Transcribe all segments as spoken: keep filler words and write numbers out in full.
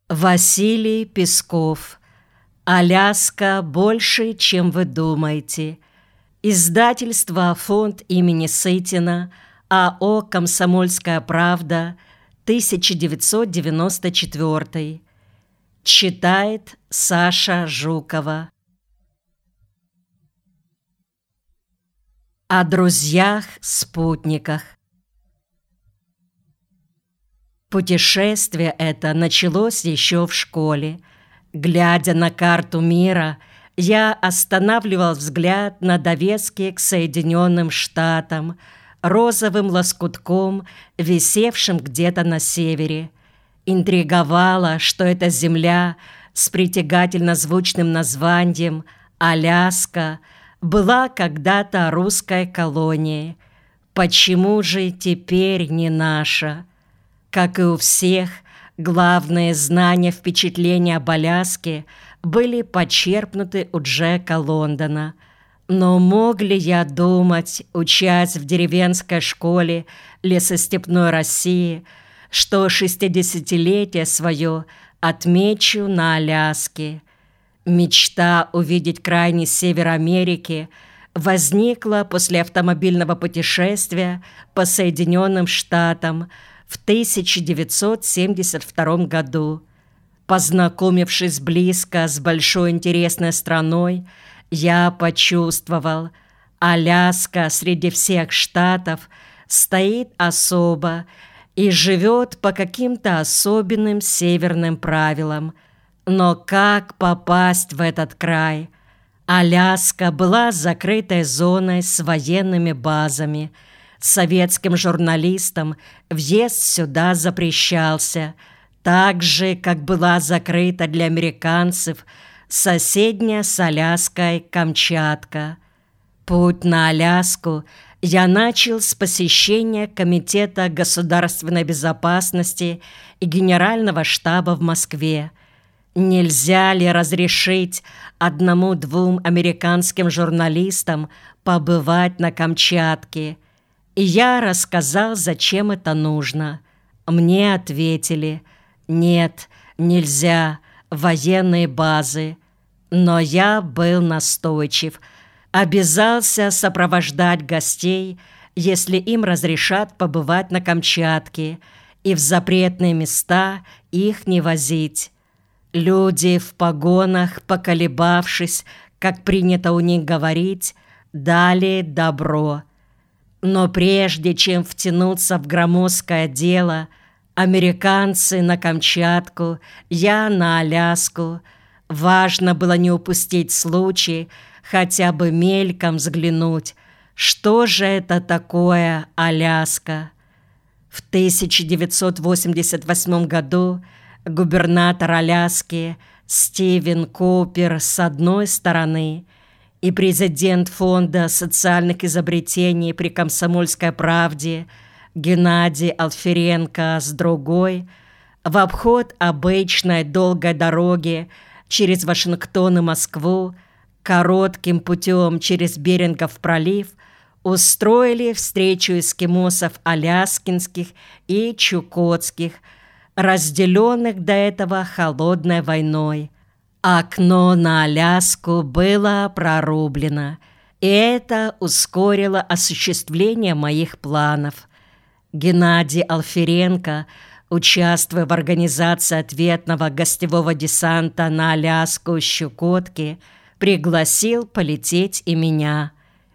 Василий Песков. «Аляска больше, чем вы думаете». Издательство «Фонд имени Сытина», АО «Комсомольская правда», тысяча девятьсот девяносто четвёртый. Читает Саша Жукова. О друзьях-спутниках. Путешествие это началось еще в школе. Глядя на карту мира, я останавливал взгляд на довеске к Соединенным Штатам, розовым лоскутком, висевшим где-то на севере. Интриговало, что эта земля с притягательно звучным названием Аляска была когда-то русской колонией. Почему же теперь не наша? Как и у всех, главные знания, впечатления об Аляске были почерпнуты у Джека Лондона. Но мог ли я думать, учась в деревенской школе лесостепной России, что шестидесятилетие свое отмечу на Аляске? Мечта увидеть крайний север Америки возникла после автомобильного путешествия по Соединенным Штатам в тысяча девятьсот семьдесят втором году. Познакомившись близко с большой интересной страной, я почувствовал, Аляска среди всех штатов стоит особо и живет по каким-то особенным северным правилам. Но как попасть в этот край? Аляска была закрытой зоной с военными базами. Советским журналистам въезд сюда запрещался, так же, как была закрыта для американцев соседняя с Аляской Камчатка. Путь на Аляску я начал с посещения Комитета государственной безопасности и Генерального штаба в Москве. Нельзя ли разрешить одному-двум американским журналистам побывать на Камчатке? И я рассказал, зачем это нужно. Мне ответили: нет, нельзя, военные базы. Но я был настойчив, обязался сопровождать гостей, если им разрешат побывать на Камчатке, и в запретные места их не возить. Люди в погонах, поколебавшись, как принято у них говорить, дали добро. Но прежде чем втянуться в громоздкое дело, американцы на Камчатку, я на Аляску, важно было не упустить случай хотя бы мельком взглянуть, что же это такое Аляска. В тысяча девятьсот восемьдесят восьмом году губернатор Аляски Стивен Купер с одной стороны и президент Фонда социальных изобретений при «Комсомольской правде» Геннадий Алференко с другой, в обход обычной долгой дороги через Вашингтон и Москву, коротким путем через Берингов пролив, устроили встречу эскимосов аляскинских и чукотских, разделенных до этого холодной войной. Окно на Аляску было прорублено, и это ускорило осуществление моих планов. Геннадий Алференко, участвуя в организации ответного гостевого десанта на Аляску с Чукотки, пригласил полететь и меня.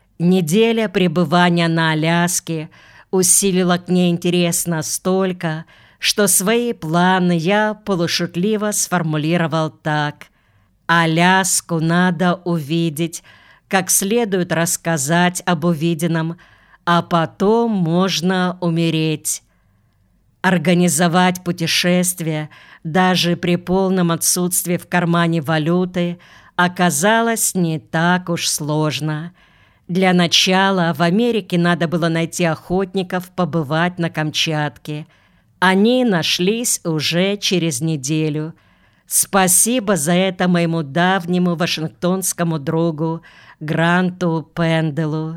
Неделя пребывания на Аляске усилила к ней интерес настолько, что свои планы я полушутливо сформулировал так: Аляску надо увидеть, как следует рассказать об увиденном, а потом можно умереть. Организовать путешествие даже при полном отсутствии в кармане валюты оказалось не так уж сложно. Для начала в Америке надо было найти охотников побывать на Камчатке. Они нашлись уже через неделю. Спасибо за это моему давнему вашингтонскому другу Гранту Пенделу.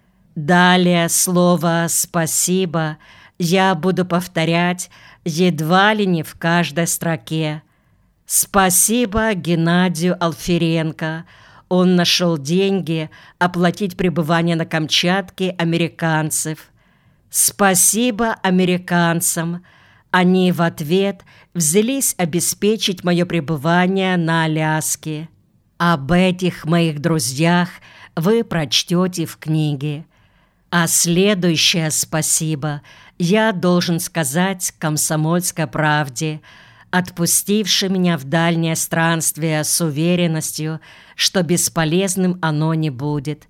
Далее слово «спасибо» я буду повторять едва ли не в каждой строке. Спасибо Геннадию Алференко. Он нашел деньги оплатить пребывание на Камчатке американцев. Спасибо американцам. Они в ответ взялись обеспечить мое пребывание на Аляске. Об этих моих друзьях вы прочтете в книге. А следующее спасибо я должен сказать «Комсомольской правде», отпустившей меня в дальнее странствие с уверенностью, что бесполезным оно не будет.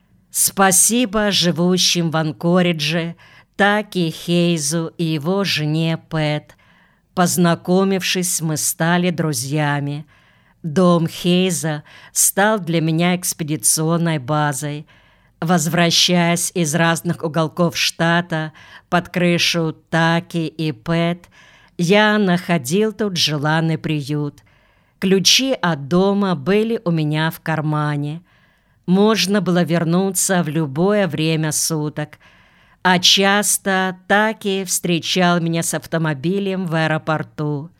Спасибо живущим в Анкоридже Таки Хейзу и его жене Пэт. Познакомившись, мы стали друзьями. Дом Хейза стал для меня экспедиционной базой. Возвращаясь из разных уголков штата под крышу Таки и Пэт, я находил тут желанный приют. Ключи от дома были у меня в кармане. Можно было вернуться в любое время суток. А часто Таки встречал меня с автомобилем в аэропорту.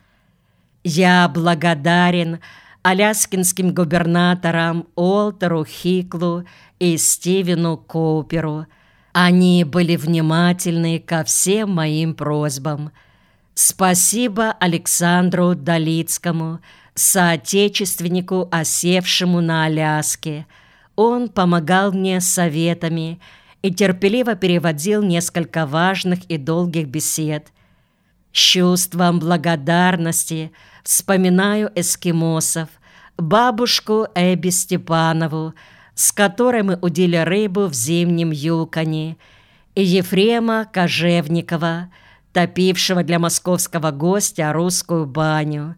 Я благодарен аляскинским губернаторам Уолтеру Хиклу и Стивену Коуперу. Они были внимательны ко всем моим просьбам. Спасибо Александру Долицкому, соотечественнику, осевшему на Аляске. Он помогал мне советами и терпеливо переводил несколько важных и долгих бесед. С чувством благодарности вспоминаю эскимосов, бабушку Эбби Степанову, с которой мы удили рыбу в зимнем Юконе, и Ефрема Кожевникова, топившего для московского гостя русскую баню.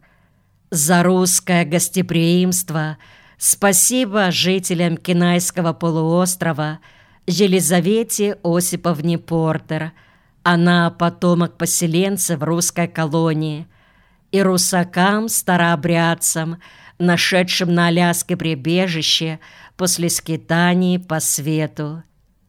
За русское гостеприимство спасибо жителям Кинайского полуострова Елизавете Осиповне Портер. Она потомок поселенцев русской колонии. И русакам-старообрядцам, нашедшим на Аляске прибежище после скитаний по свету.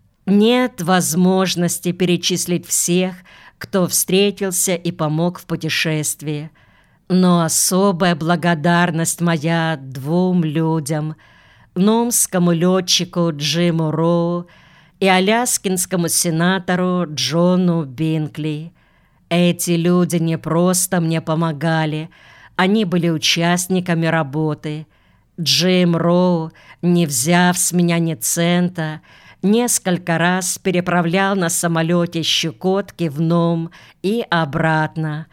Нет возможности перечислить всех, кто встретился и помог в путешествии. Но особая благодарность моя двум людям – номскому летчику Джиму Роу и аляскинскому сенатору Джону Бинкли. Эти люди не просто мне помогали, они были участниками работы. Джим Роу, не взяв с меня ни цента, несколько раз переправлял на самолете Щекотки в Ном и обратно.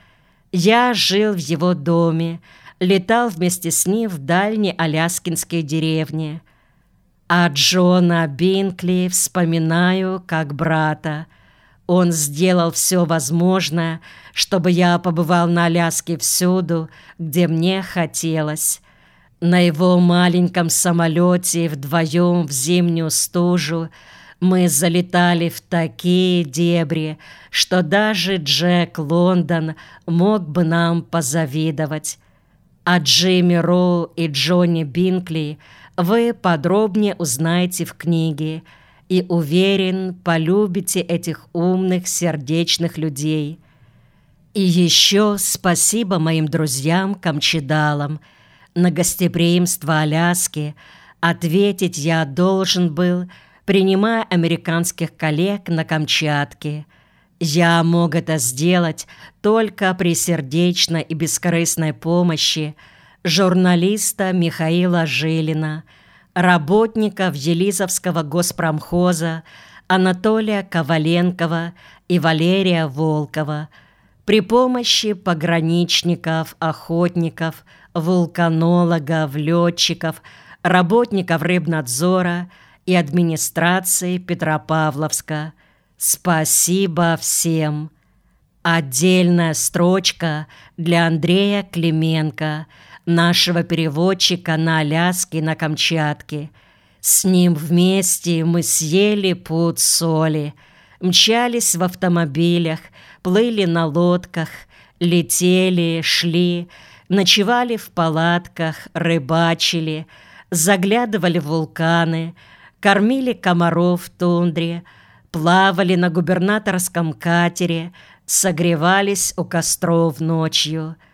Я жил в его доме, летал вместе с ним в дальние аляскинские деревни. А Джона Бинкли вспоминаю как брата. Он сделал все возможное, чтобы я побывал на Аляске всюду, где мне хотелось. На его маленьком самолете вдвоем в зимнюю стужу мы залетали в такие дебри, что даже Джек Лондон мог бы нам позавидовать. О Джимми Роу и Джонни Бинкли вы подробнее узнаете в книге и, уверен, полюбите этих умных, сердечных людей. И еще спасибо моим друзьям-камчедалам. На гостеприимство Аляски ответить я должен был, принимая американских коллег на Камчатке. Я мог это сделать только при сердечной и бескорыстной помощи журналиста Михаила Жилина, работников Елизовского госпромхоза Анатолия Коваленкова и Валерия Волкова, при помощи пограничников, охотников, вулканологов, летчиков, работников рыбнадзора и администрации Петропавловска. Спасибо всем! Отдельная строчка для Андрея Клименко, нашего переводчика на Аляске и на Камчатке. С ним вместе мы съели пуд соли, мчались в автомобилях, плыли на лодках, летели, шли, ночевали в палатках, рыбачили, заглядывали в вулканы, кормили комаров в тундре, плавали на губернаторском катере, согревались у костров ночью.